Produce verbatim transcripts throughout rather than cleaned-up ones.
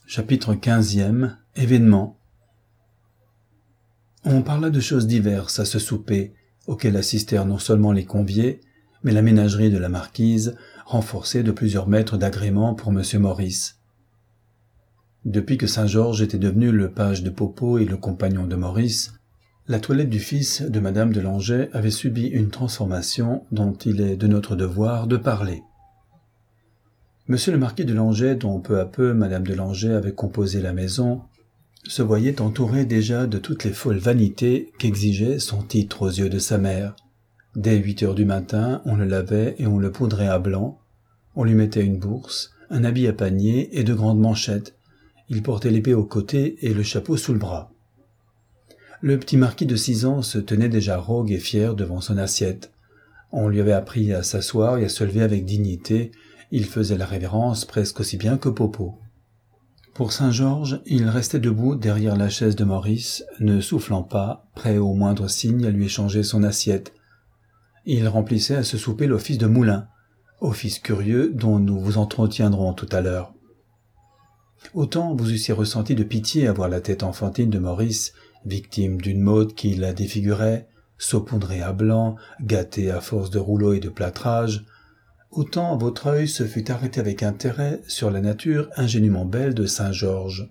Chapitre quinzième. Événements. On parla de choses diverses à ce souper, auquel assistèrent non seulement les conviés, mais la ménagerie de la marquise, renforcée de plusieurs mètres d'agrément pour monsieur Maurice. Depuis que Saint-Georges était devenu le page de Popo et le compagnon de Maurice, la toilette du fils de madame de Langeais avait subi une transformation dont il est de notre devoir de parler. Monsieur le marquis de Langeais, dont peu à peu madame de Langeais avait composé la maison, se voyait entouré déjà de toutes les folles vanités qu'exigeait son titre aux yeux de sa mère. Dès huit heures du matin, on le lavait et on le poudrait à blanc, on lui mettait une bourse, un habit à panier et de grandes manchettes. Il portait l'épée au côté et le chapeau sous le bras. Le petit marquis de six ans se tenait déjà rogue et fier devant son assiette. On lui avait appris à s'asseoir et à se lever avec dignité. Il faisait la révérence presque aussi bien que Popo. Pour Saint-Georges, il restait debout derrière la chaise de Maurice, ne soufflant pas, prêt au moindre signe à lui échanger son assiette. Il remplissait à ce souper l'office de moulin, office curieux dont nous vous entretiendrons tout à l'heure. Autant vous eussiez ressenti de pitié à voir la tête enfantine de Maurice, victime d'une mode qui la défigurait, saupoudrée à blanc, gâtée à force de rouleaux et de plâtrage, autant votre œil se fut arrêté avec intérêt sur la nature ingénument belle de Saint-Georges.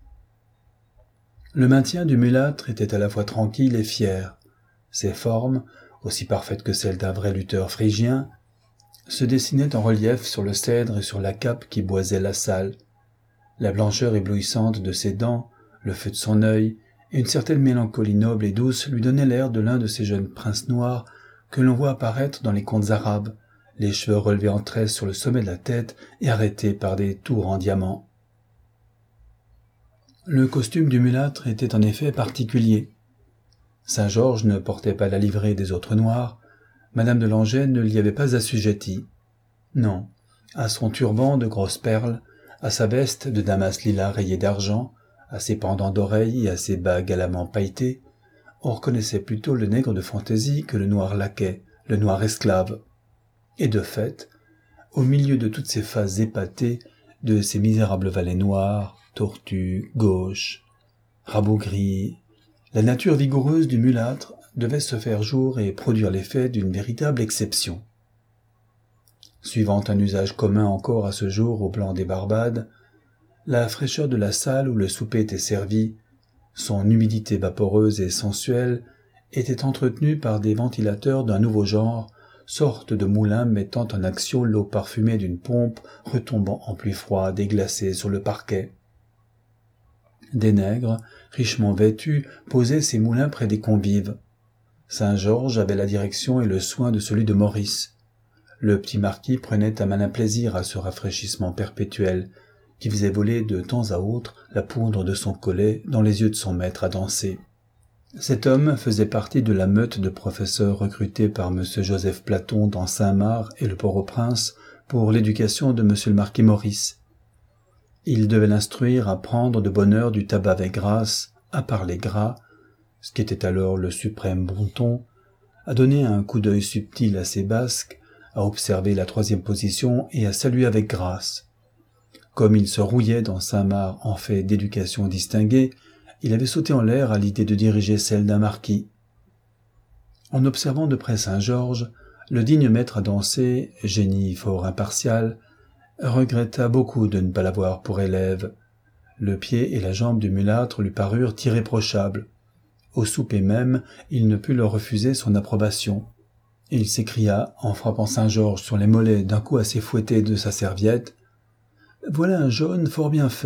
Le maintien du mulâtre était à la fois tranquille et fier. Ses formes, aussi parfaites que celles d'un vrai lutteur phrygien, se dessinaient en relief sur le cèdre et sur la cape qui boisait la salle. La blancheur éblouissante de ses dents, le feu de son œil, et une certaine mélancolie noble et douce lui donnaient l'air de l'un de ces jeunes princes noirs que l'on voit apparaître dans les contes arabes, les cheveux relevés en tresse sur le sommet de la tête et arrêtés par des tours en diamant. Le costume du mulâtre était en effet particulier. Saint-Georges ne portait pas la livrée des autres noirs, madame de Langeais ne l'y avait pas assujettie. Non, à son turban de grosses perles, à sa veste de damas lilas rayée d'argent, à ses pendants d'oreilles et à ses bas galamment pailletés, on reconnaissait plutôt le nègre de fantaisie que le noir laquais, le noir esclave. Et de fait, au milieu de toutes ces faces épatées, de ces misérables valets noirs, tortus, gauches, rabougris, la nature vigoureuse du mulâtre devait se faire jour et produire l'effet d'une véritable exception. Suivant un usage commun encore à ce jour au blanc des Barbades, la fraîcheur de la salle où le souper était servi, son humidité vaporeuse et sensuelle, était entretenue par des ventilateurs d'un nouveau genre, sorte de moulin mettant en action l'eau parfumée d'une pompe retombant en pluie froide et glacée sur le parquet. Des nègres, richement vêtus, posaient ces moulins près des convives. Saint-Georges avait la direction et le soin de celui de Maurice. Le petit marquis prenait un malin plaisir à ce rafraîchissement perpétuel, qui faisait voler de temps à autre la poudre de son collet dans les yeux de son maître à danser. Cet homme faisait partie de la meute de professeurs recrutés par M. Joseph Platon dans Saint-Marc et le Port-au-Prince pour l'éducation de M. le marquis Maurice. Il devait l'instruire à prendre de bonne heure du tabac avec grâce, à parler gras, ce qui était alors le suprême bon ton, à donner un coup d'œil subtil à ses basques, à observer la troisième position et à saluer avec grâce. Comme il se rouillait dans Saint-Marc en fait d'éducation distinguée, il avait sauté en l'air à l'idée de diriger celle d'un marquis. En observant de près Saint-Georges, le digne maître à danser, génie fort impartial, regretta beaucoup de ne pas l'avoir pour élève. Le pied et la jambe du mulâtre lui parurent irréprochables. Au souper même, il ne put leur refuser son approbation. Il s'écria, en frappant Saint-Georges sur les mollets d'un coup assez fouetté de sa serviette, « Voilà un jaune fort bien fait !»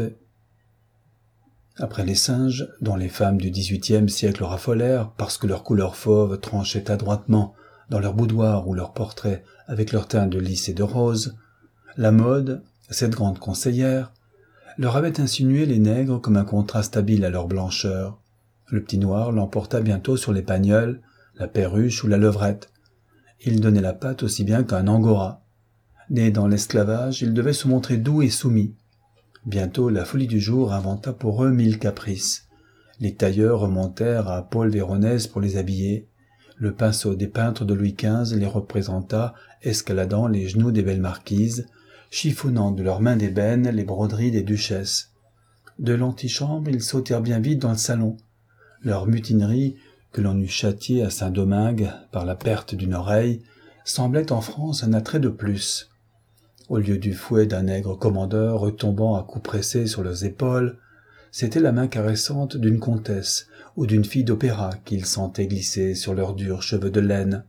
Après les singes, dont les femmes du dix-huitième siècle raffolèrent parce que leur couleur fauve tranchait adroitement dans leur boudoir ou leurs portraits avec leur teint de lys et de rose, la mode, cette grande conseillère, leur avait insinué les nègres comme un contraste habile à leur blancheur. Le petit noir l'emporta bientôt sur les pagnols, la perruche ou la levrette. Il donnait la patte aussi bien qu'un angora. Né dans l'esclavage, il devait se montrer doux et soumis. Bientôt, la folie du jour inventa pour eux mille caprices. Les tailleurs remontèrent à Paul Véronèse pour les habiller. Le pinceau des peintres de Louis quinze les représenta escaladant les genoux des belles marquises, chiffonnant de leurs mains d'ébène les broderies des duchesses. De l'antichambre, ils sautèrent bien vite dans le salon. Leur mutinerie, que l'on eût châtiée à Saint-Domingue par la perte d'une oreille, semblait en France un attrait de plus. Au lieu du fouet d'un nègre commandeur retombant à coups pressés sur leurs épaules, c'était la main caressante d'une comtesse ou d'une fille d'opéra qu'ils sentaient glisser sur leurs durs cheveux de laine.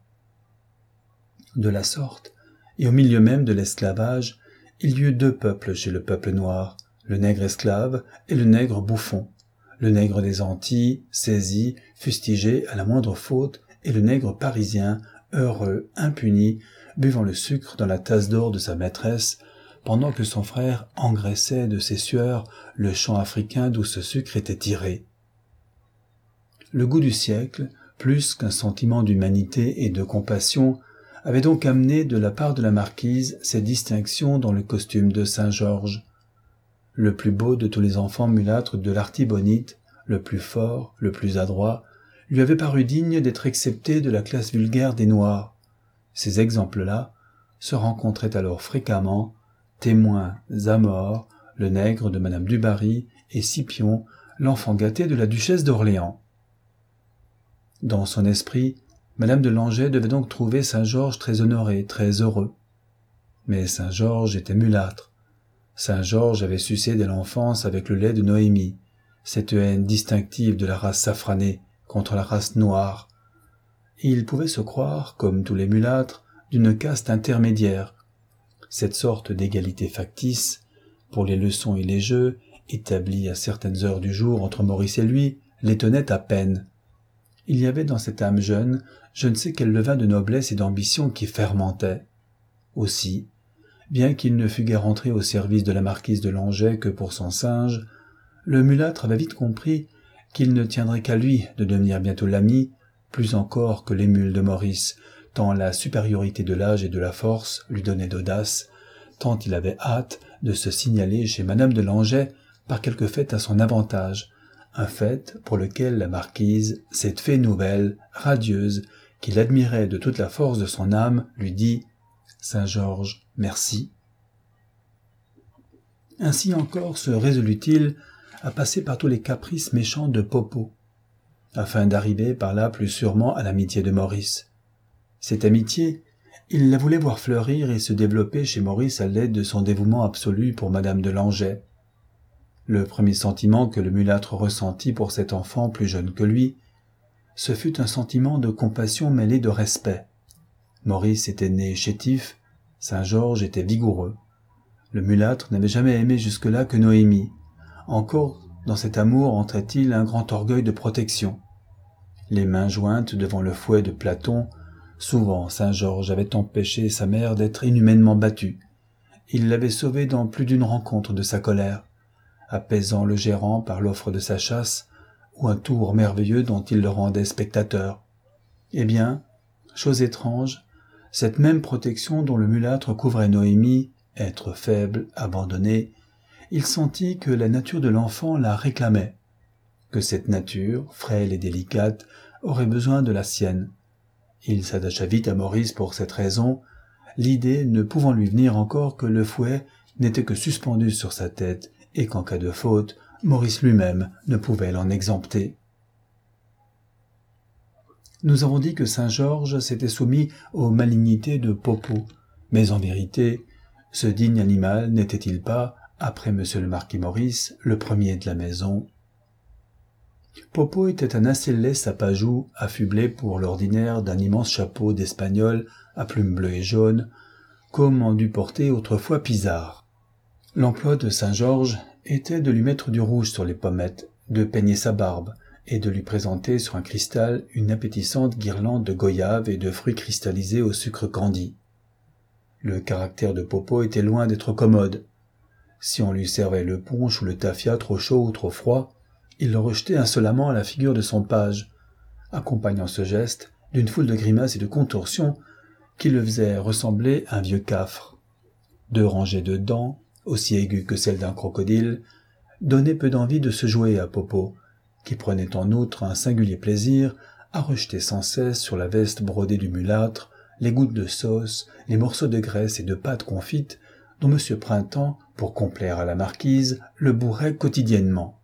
De la sorte, et au milieu même de l'esclavage, il y eut deux peuples chez le peuple noir, le nègre esclave et le nègre bouffon, le nègre des Antilles, saisi, fustigé à la moindre faute, et le nègre parisien, heureux, impuni, buvant le sucre dans la tasse d'or de sa maîtresse, pendant que son frère engraissait de ses sueurs le champ africain d'où ce sucre était tiré. Le goût du siècle, plus qu'un sentiment d'humanité et de compassion, avait donc amené de la part de la marquise ces distinctions dans le costume de Saint-Georges. Le plus beau de tous les enfants mulâtres de l'Artibonite, le plus fort, le plus adroit, lui avait paru digne d'être excepté de la classe vulgaire des Noirs. Ces exemples-là se rencontraient alors fréquemment, témoins à mort, le nègre de Madame du Barry et Scipion, l'enfant gâté de la duchesse d'Orléans. Dans son esprit, Madame de Langeais devait donc trouver Saint-Georges très honoré, très heureux. Mais Saint-Georges était mulâtre. Saint-Georges avait sucé dès l'enfance avec le lait de Noémie, cette haine distinctive de la race safranée contre la race noire. Et il pouvait se croire, comme tous les mulâtres, d'une caste intermédiaire. Cette sorte d'égalité factice, pour les leçons et les jeux, établie à certaines heures du jour entre Maurice et lui, l'étonnait à peine. Il y avait dans cette âme jeune je ne sais quel levain de noblesse et d'ambition qui fermentait. Aussi, bien qu'il ne fût guère entré au service de la marquise de Langeais que pour son singe, le mulâtre avait vite compris qu'il ne tiendrait qu'à lui de devenir bientôt l'ami, plus encore que l'émule de Maurice, tant la supériorité de l'âge et de la force lui donnait d'audace, tant il avait hâte de se signaler chez Madame de Langeais par quelque fait à son avantage, un fait pour lequel la marquise, cette fée nouvelle, radieuse, qu'il admirait de toute la force de son âme, lui dit « Saint-Georges, merci ». Ainsi encore se résolut-il à passer par tous les caprices méchants de Popo, afin d'arriver par là plus sûrement à l'amitié de Maurice. Cette amitié, il la voulait voir fleurir et se développer chez Maurice à l'aide de son dévouement absolu pour Madame de Langeais. Le premier sentiment que le mulâtre ressentit pour cet enfant plus jeune que lui, ce fut un sentiment de compassion mêlé de respect. Maurice était né chétif, Saint-Georges était vigoureux. Le mulâtre n'avait jamais aimé jusque-là que Noémie. Encore, dans cet amour entrait-il un grand orgueil de protection. Les mains jointes devant le fouet de Platon, souvent Saint-Georges avait empêché sa mère d'être inhumainement battue. Il l'avait sauvée dans plus d'une rencontre de sa colère, apaisant le gérant par l'offre de sa chasse, ou un tour merveilleux dont il le rendait spectateur. Eh bien, chose étrange, cette même protection dont le mulâtre couvrait Noémie, être faible, abandonné, il sentit que la nature de l'enfant la réclamait, que cette nature, frêle et délicate, aurait besoin de la sienne. Il s'attacha vite à Maurice pour cette raison, l'idée ne pouvant lui venir encore que le fouet n'était que suspendu sur sa tête et qu'en cas de faute, Maurice lui-même ne pouvait l'en exempter. Nous avons dit que Saint-Georges s'était soumis aux malignités de Popo, mais en vérité, ce digne animal n'était-il pas, après monsieur le marquis Maurice, le premier de la maison? Popo était un assez laid sapajou, affublé pour l'ordinaire d'un immense chapeau d'Espagnol à plumes bleues et jaunes, comme en dut porter autrefois Pizarre. L'emploi de Saint-Georges était de lui mettre du rouge sur les pommettes, de peigner sa barbe, et de lui présenter sur un cristal une appétissante guirlande de goyaves et de fruits cristallisés au sucre candi. Le caractère de Popo était loin d'être commode. Si on lui servait le punch ou le tafia trop chaud ou trop froid, il le rejetait insolemment à la figure de son page, accompagnant ce geste d'une foule de grimaces et de contorsions qui le faisaient ressembler à un vieux cafre. Deux rangées de dents, aussi aiguës que celles d'un crocodile, donnaient peu d'envie de se jouer à Popo, qui prenait en outre un singulier plaisir à rejeter sans cesse sur la veste brodée du mulâtre les gouttes de sauce, les morceaux de graisse et de pâte confite dont M. Printemps, pour complaire à la marquise, le bourrait quotidiennement.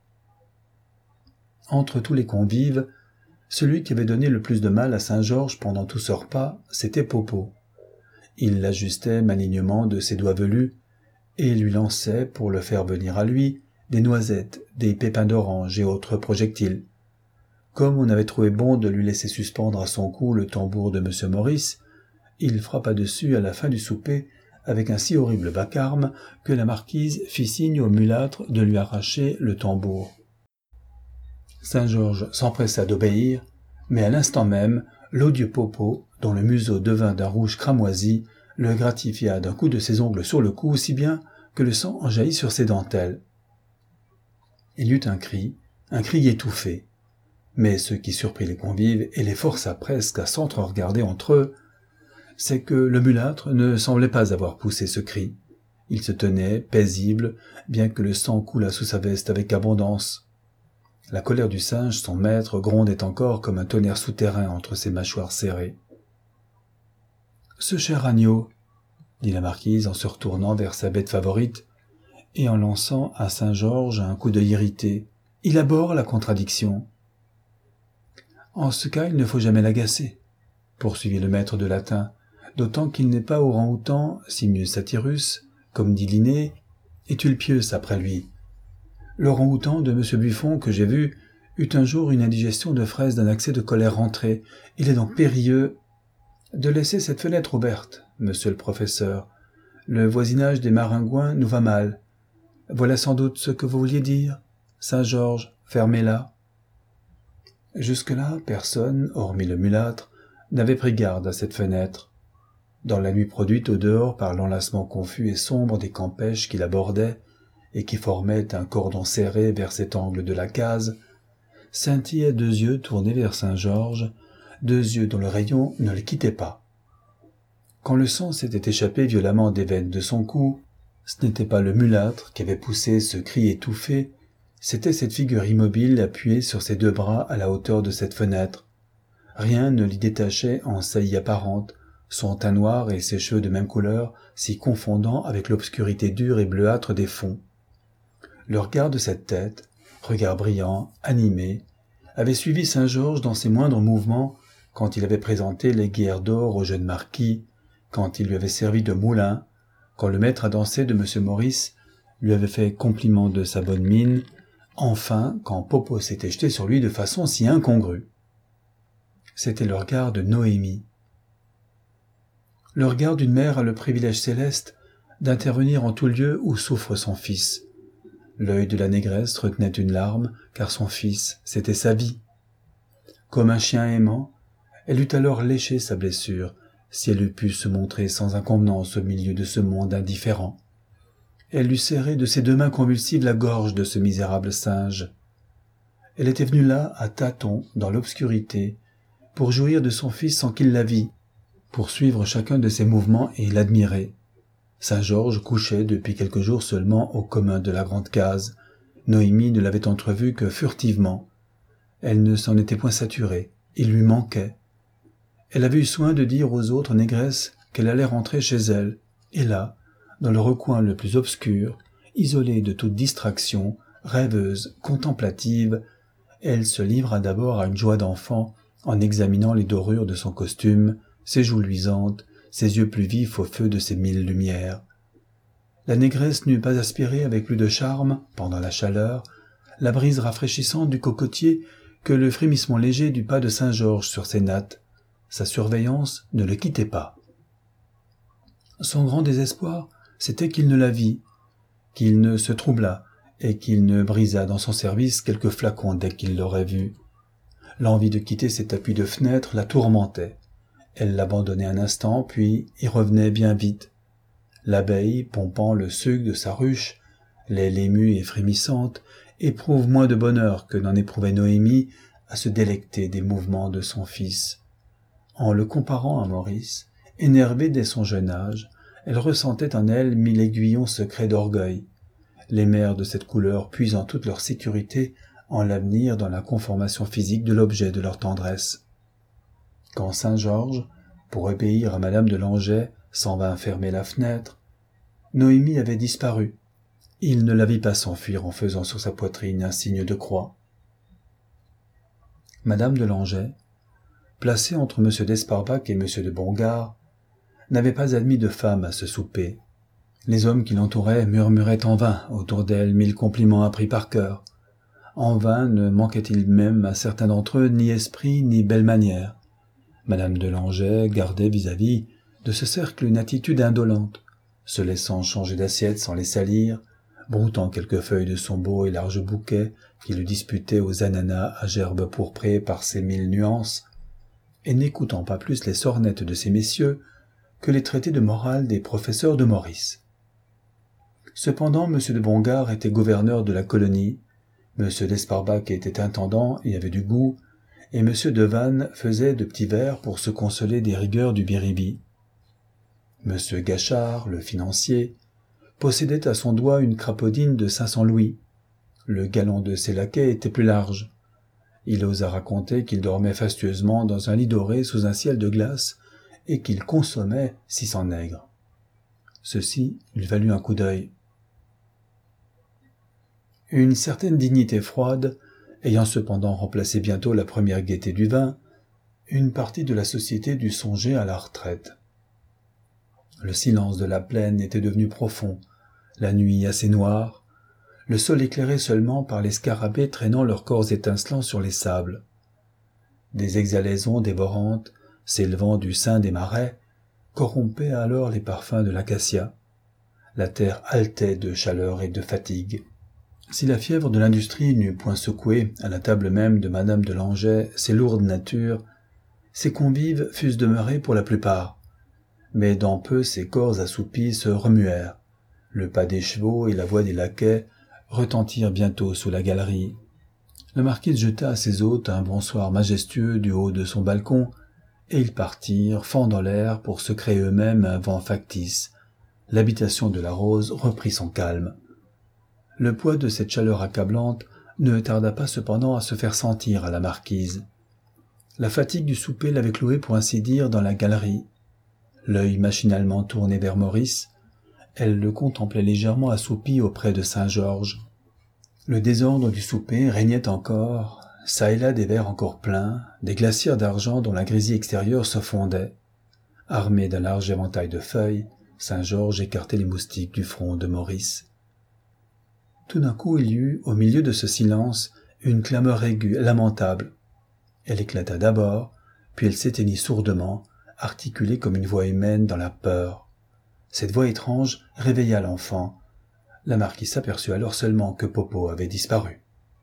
Entre tous les convives, celui qui avait donné le plus de mal à Saint-Georges pendant tout ce repas, c'était Popo. Il l'ajustait malignement de ses doigts velus et lui lançait, pour le faire venir à lui, des noisettes, des pépins d'orange et autres projectiles. Comme on avait trouvé bon de lui laisser suspendre à son cou le tambour de M. Maurice, il frappa dessus à la fin du souper avec un si horrible vacarme que la marquise fit signe au mulâtre de lui arracher le tambour. Saint-Georges s'empressa d'obéir, mais à l'instant même, l'odieux Popo, dont le museau devint d'un rouge cramoisi, le gratifia d'un coup de ses ongles sur le cou si bien que le sang en jaillit sur ses dentelles. Il y eut un cri, un cri étouffé. Mais ce qui surprit les convives et les força presque à s'entre-regarder entre eux, c'est que le mulâtre ne semblait pas avoir poussé ce cri. Il se tenait, paisible, bien que le sang coulât sous sa veste avec abondance. La colère du singe, son maître, grondait encore comme un tonnerre souterrain entre ses mâchoires serrées. « Ce cher agneau, » dit la marquise en se retournant vers sa bête favorite et en lançant à Saint-Georges un coup d'œil irrité. « Il abhorre la contradiction. »« En ce cas, il ne faut jamais l'agacer, » poursuivit le maître de latin, « d'autant qu'il n'est pas orang-outan, Simmius Satyrus, comme dit Linné, et Tulpius après lui. L'orang-outan de M. Buffon, que j'ai vu, eut un jour une indigestion de fraises d'un accès de colère rentré. Il est donc périlleux de laisser cette fenêtre ouverte, monsieur le professeur. Le voisinage des maringouins nous va mal. Voilà sans doute ce que vous vouliez dire. Saint-Georges, fermez-la. » Jusque-là, personne, hormis le mulâtre, n'avait pris garde à cette fenêtre. Dans la nuit produite au dehors par l'enlacement confus et sombre des campèches qui l'abordaient et qui formaient un cordon serré vers cet angle de la case, scintillaient deux yeux tournés vers Saint-Georges, deux yeux dont le rayon ne le quittait pas. Quand le sang s'était échappé violemment des veines de son cou, ce n'était pas le mulâtre qui avait poussé ce cri étouffé, c'était cette figure immobile appuyée sur ses deux bras à la hauteur de cette fenêtre. Rien ne l'y détachait en saillie apparente, son teint noir et ses cheveux de même couleur s'y confondant avec l'obscurité dure et bleuâtre des fonds. Le regard de cette tête, regard brillant, animé, avait suivi Saint-Georges dans ses moindres mouvements quand il avait présenté les guerres d'or au jeune marquis, quand il lui avait servi de moulin, quand le maître à danser de M. Maurice lui avait fait compliment de sa bonne mine, enfin quand Popo s'était jeté sur lui de façon si incongrue. C'était le regard de Noémie. Le regard d'une mère a le privilège céleste d'intervenir en tout lieu où souffre son fils. L'œil de la négresse retenait une larme, car son fils, c'était sa vie. Comme un chien aimant, elle eût alors léché sa blessure, si elle eût pu se montrer sans inconvenance au milieu de ce monde indifférent. Elle eût serré de ses deux mains convulsives la gorge de ce misérable singe. Elle était venue là, à tâtons, dans l'obscurité, pour jouir de son fils sans qu'il la vît, pour suivre chacun de ses mouvements et l'admirer. Saint-Georges couchait depuis quelques jours seulement au commun de la grande case. Noémie ne l'avait entrevu que furtivement. Elle ne s'en était point saturée, il lui manquait. Elle avait eu soin de dire aux autres négresses qu'elle allait rentrer chez elle, et là, dans le recoin le plus obscur, isolée de toute distraction, rêveuse, contemplative, elle se livra d'abord à une joie d'enfant en examinant les dorures de son costume, ses joues luisantes, ses yeux plus vifs au feu de ses mille lumières. La négresse n'eût pas aspiré avec plus de charme, pendant la chaleur, la brise rafraîchissante du cocotier que le frémissement léger du pas de Saint-Georges sur ses nattes. Sa surveillance ne le quittait pas. Son grand désespoir, c'était qu'il ne la vît, qu'il ne se troublât et qu'il ne brisât dans son service quelques flacons dès qu'il l'aurait vue. L'envie de quitter cet appui de fenêtre la tourmentait. Elle l'abandonnait un instant, puis y revenait bien vite. L'abeille, pompant le suc de sa ruche, l'aile émue et frémissante, éprouve moins de bonheur que n'en éprouvait Noémie à se délecter des mouvements de son fils. En le comparant à Maurice, énervée dès son jeune âge, elle ressentait en elle mille aiguillons secrets d'orgueil. Les mères de cette couleur puisant toute leur sécurité en l'avenir dans la conformation physique de l'objet de leur tendresse. Quand Saint-Georges, pour obéir à madame de Langeais, s'en vint fermer la fenêtre, Noémie avait disparu. Il ne la vit pas s'enfuir en faisant sur sa poitrine un signe de croix. Madame de Langeais, placée entre M. d'Esparbac et M. de Bongarde, n'avait pas admis de femme à ce souper. Les hommes qui l'entouraient murmuraient en vain autour d'elle mille compliments appris par cœur. En vain ne manquait-il même à certains d'entre eux ni esprit ni belles manières. Madame de Langeais gardait vis-à-vis de ce cercle une attitude indolente, se laissant changer d'assiette sans les salir, broutant quelques feuilles de son beau et large bouquet qui le disputait aux ananas à gerbes pourprées par ses mille nuances, et n'écoutant pas plus les sornettes de ces messieurs que les traités de morale des professeurs de Maurice. Cependant, M. de Bongarde était gouverneur de la colonie, M. d'Esparbac était intendant et avait du goût, et M. de Vannes faisait de petits vers pour se consoler des rigueurs du Biribi. M. Gachard, le financier, possédait à son doigt une crapaudine de cinq cents louis. Le galon de ses laquais était plus large. Il osa raconter qu'il dormait fastueusement dans un lit doré sous un ciel de glace et qu'il consommait six cents nègres. Ceci lui valut un coup d'œil. Une certaine dignité froide, ayant cependant remplacé bientôt la première gaieté du vin, une partie de la société dut songer à la retraite. Le silence de la plaine était devenu profond, la nuit assez noire, le sol éclairé seulement par les scarabées traînant leurs corps étincelants sur les sables. Des exhalaisons dévorantes, s'élevant du sein des marais, corrompaient alors les parfums de l'acacia. La terre haletait de chaleur et de fatigue. Si la fièvre de l'industrie n'eût point secoué, à la table même de Madame de Langeais, ses lourdes natures, ses convives fussent demeurés pour la plupart. Mais dans peu ces corps assoupis se remuèrent. Le pas des chevaux et la voix des laquais retentirent bientôt sous la galerie. La marquise jeta à ses hôtes un bonsoir majestueux du haut de son balcon, et ils partirent, fendant l'air, pour se créer eux-mêmes un vent factice. L'habitation de la Rose reprit son calme. Le poids de cette chaleur accablante ne tarda pas cependant à se faire sentir à la marquise. La fatigue du souper l'avait clouée pour ainsi dire dans la galerie. L'œil machinalement tourné vers Maurice, elle le contemplait légèrement assoupi auprès de Saint-Georges. Le désordre du souper régnait encore, çà et là des verres encore pleins, des glacières d'argent dont la grisie extérieure se fondait. Armé d'un large éventail de feuilles, Saint-Georges écartait les moustiques du front de Maurice. Tout d'un coup il y eut, au milieu de ce silence, une clameur aiguë, lamentable. Elle éclata d'abord, puis elle s'éteignit sourdement, articulée comme une voix humaine dans la peur. Cette voix étrange réveilla l'enfant. La marquise s'aperçut alors seulement que Popo avait disparu.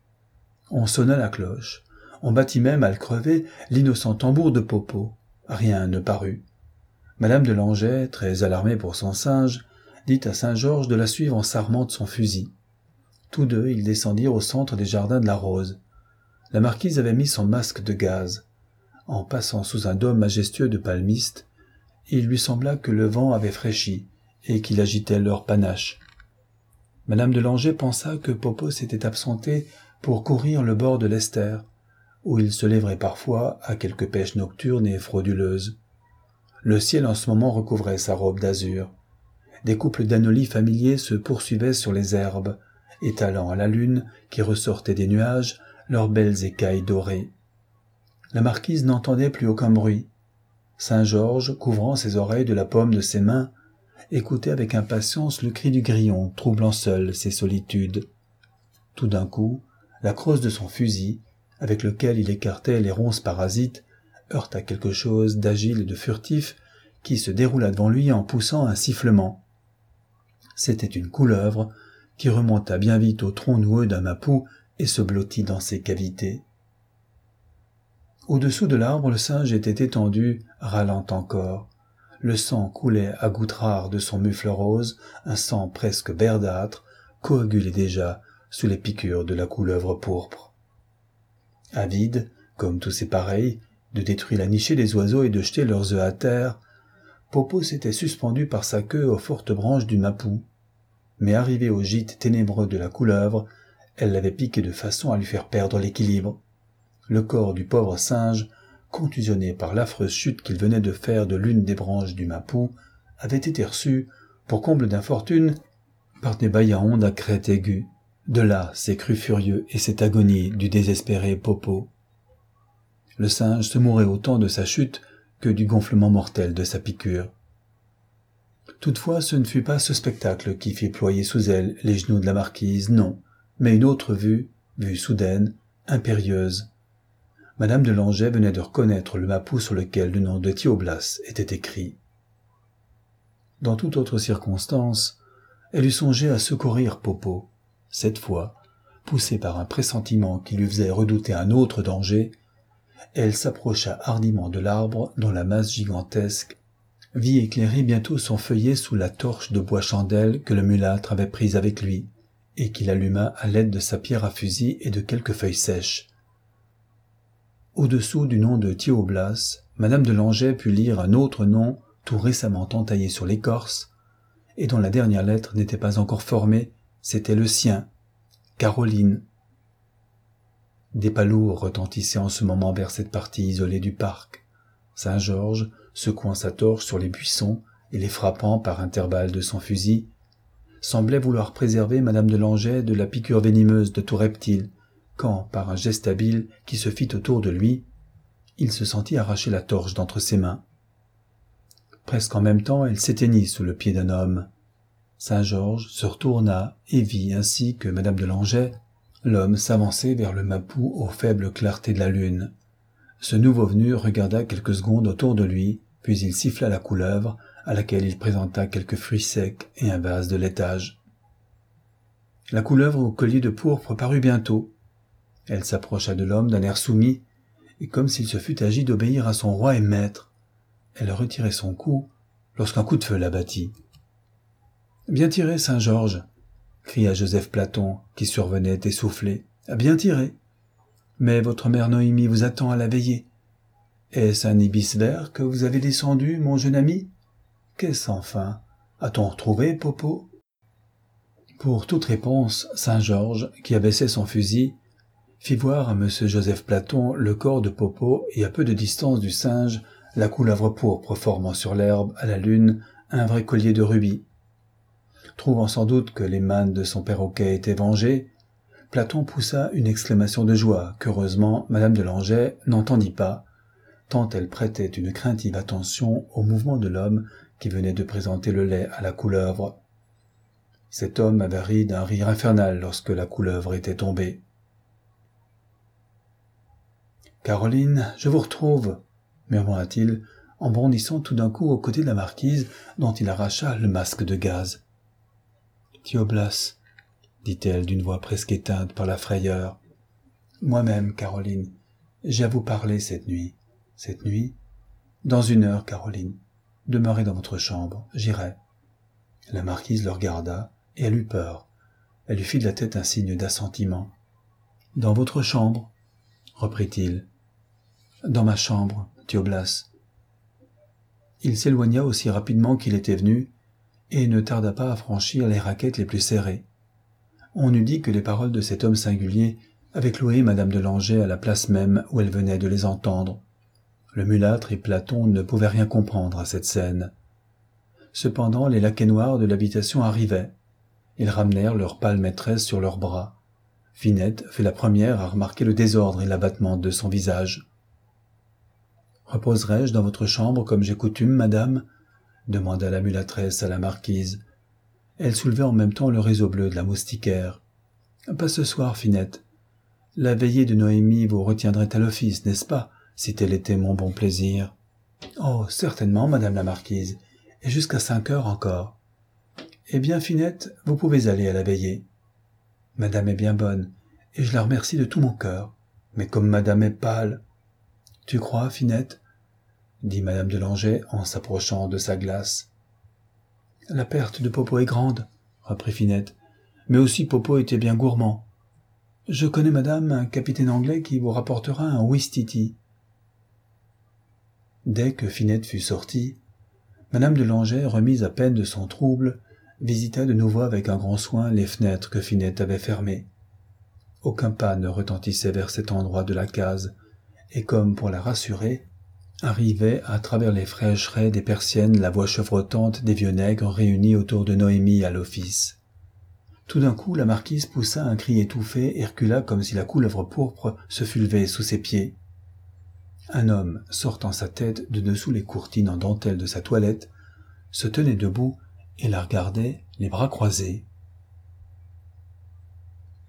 On sonna la cloche, on battit même à le crever l'innocent tambour de Popo. Rien ne parut. Madame de Langeais, très alarmée pour son singe, dit à Saint-Georges de la suivre en s'armant de son fusil. Tous deux, ils descendirent au centre des jardins de la Rose. La marquise avait mis son masque de gaz. En passant sous un dôme majestueux de palmistes, il lui sembla que le vent avait fraîchi et qu'il agitait leur panache. Madame de Langeais pensa que Popo s'était absenté pour courir le bord de l'Esther, où il se lèverait parfois à quelque pêche nocturne et frauduleuse. Le ciel en ce moment recouvrait sa robe d'azur. Des couples d'anolis familiers se poursuivaient sur les herbes, étalant à la lune qui ressortait des nuages leurs belles écailles dorées. La marquise n'entendait plus aucun bruit. Saint-Georges, couvrant ses oreilles de la paume de ses mains, écoutait avec impatience le cri du grillon, troublant seul ses solitudes. Tout d'un coup, la crosse de son fusil, avec lequel il écartait les ronces parasites, heurta quelque chose d'agile et de furtif qui se déroula devant lui en poussant un sifflement. C'était une couleuvre qui remonta bien vite au tronc noueux d'un mapou et se blottit dans ses cavités. Au-dessous de l'arbre, le singe était étendu, râlant encore. Le sang coulait à gouttes rares de son mufle rose, un sang presque verdâtre, coagulé déjà sous les piqûres de la couleuvre pourpre. Avide, comme tous ses pareils, de détruire la nichée des oiseaux et de jeter leurs œufs à terre, Popo s'était suspendu par sa queue aux fortes branches du mapou. Mais arrivée au gîte ténébreux de la couleuvre, elle l'avait piqué de façon à lui faire perdre l'équilibre. Le corps du pauvre singe, contusionné par l'affreuse chute qu'il venait de faire de l'une des branches du mapou, avait été reçu, pour comble d'infortune, par des bailliaons à crête aiguë. De là ces cris furieux et cette agonie du désespéré Popo. Le singe se mourait autant de sa chute que du gonflement mortel de sa piqûre. Toutefois, ce ne fut pas ce spectacle qui fit ployer sous elle les genoux de la marquise, non, mais une autre vue, vue soudaine, impérieuse. Madame de Langeais venait de reconnaître le mappot sur lequel le nom de Thioblas était écrit. Dans toute autre circonstance, elle eût songé à secourir Popo. Cette fois, poussée par un pressentiment qui lui faisait redouter un autre danger, elle s'approcha hardiment de l'arbre dont la masse gigantesque vit éclairer bientôt son feuillet sous la torche de bois chandelle que le mulâtre avait prise avec lui, et qu'il alluma à l'aide de sa pierre à fusil et de quelques feuilles sèches. Au-dessous du nom de Thioblas, Madame de Langeais put lire un autre nom tout récemment entaillé sur l'écorce, et dont la dernière lettre n'était pas encore formée, c'était le sien, Caroline. Des pas lourds retentissaient en ce moment vers cette partie isolée du parc. Saint-Georges, secouant sa torche sur les buissons et les frappant par intervalles de son fusil, semblait vouloir préserver Madame de Langeais de la piqûre venimeuse de tout reptile, quand, par un geste habile qui se fit autour de lui, il se sentit arracher la torche d'entre ses mains. Presque en même temps, elle s'éteignit sous le pied d'un homme. Saint-Georges se retourna et vit ainsi que Madame de Langeais, l'homme s'avançait vers le mappot aux faibles clartés de la lune. Ce nouveau venu regarda quelques secondes autour de lui, puis il siffla la couleuvre, à laquelle il présenta quelques fruits secs et un vase de laitage. La couleuvre au collier de pourpre parut bientôt. Elle s'approcha de l'homme d'un air soumis, et comme s'il se fût agi d'obéir à son roi et maître. Elle retirait son coup, lorsqu'un coup de feu l'abattit. « Bien tiré, Saint-Georges !» cria Joseph Platon, qui survenait essoufflé. « Bien tiré ! Mais votre mère Noémie vous attend à la veillée. Est-ce un ibis vert que vous avez descendu, mon jeune ami? Qu'est-ce enfin? A-t-on retrouvé Popo ?» Pour toute réponse, Saint-Georges, qui abaissait son fusil, fit voir à monsieur Joseph Platon le corps de Popo et à peu de distance du singe, la couleuvre pourpre formant sur l'herbe, à la lune, un vrai collier de rubis. Trouvant sans doute que les mânes de son perroquet étaient vengés, Platon poussa une exclamation de joie qu'heureusement Madame de Langeais n'entendit pas, tant elle prêtait une craintive attention au mouvement de l'homme qui venait de présenter le lait à la couleuvre. Cet homme avait ri d'un rire infernal lorsque la couleuvre était tombée. « Caroline, je vous retrouve !» murmura-t-il, en bondissant tout d'un coup aux côtés de la marquise, dont il arracha le masque de gaz. « Thioblas, » dit-elle d'une voix presque éteinte par la frayeur. « Moi-même, Caroline, j'ai à vous parler cette nuit. Cette nuit ? Dans une heure, Caroline. Demeurez dans votre chambre, j'irai. » La marquise le regarda, et elle eut peur. Elle lui fit de la tête un signe d'assentiment. « Dans votre chambre ?» reprit-il. « Dans ma chambre, Thioblas. » Il s'éloigna aussi rapidement qu'il était venu, et ne tarda pas à franchir les raquettes les plus serrées. On eût dit que les paroles de cet homme singulier avaient cloué Madame de Langeais à la place même où elle venait de les entendre. Le mulâtre et Platon ne pouvaient rien comprendre à cette scène. Cependant, les laquais noirs de l'habitation arrivaient. Ils ramenèrent leur pâle maîtresse sur leurs bras. Finette fut la première à remarquer le désordre et l'abattement de son visage. « Reposerai-je dans votre chambre comme j'ai coutume, madame ?» demanda la mulâtresse à la marquise. Elle soulevait en même temps le réseau bleu de la moustiquaire. « Pas ce soir, Finette. La veillée de Noémie vous retiendrait à l'office, n'est-ce pas, si tel était mon bon plaisir ?»« Oh, certainement, madame la marquise, et jusqu'à cinq heures encore. »« Eh bien, Finette, vous pouvez aller à la veillée. Madame est bien bonne, et je la remercie de tout mon cœur. Mais comme madame est pâle... »« Tu crois, Finette ?» dit madame de Langeais en s'approchant de sa glace. « La perte de Popo est grande, » reprit Finette, « mais aussi Popo était bien gourmand. Je connais, madame, un capitaine anglais qui vous rapportera un ouistiti. » Dès que Finette fut sortie, madame de Langeais, remise à peine de son trouble, visita de nouveau avec un grand soin les fenêtres que Finette avait fermées. Aucun pas ne retentissait vers cet endroit de la case, et comme pour la rassurer, Arrivait à travers les fraîches raies des persiennes la voix chevrotante des vieux nègres réunis autour de Noémie à l'office. Tout d'un coup, la marquise poussa un cri étouffé et recula comme si la couleuvre pourpre se fût levée sous ses pieds. Un homme, sortant sa tête de dessous les courtines en dentelle de sa toilette, se tenait debout et la regardait, les bras croisés.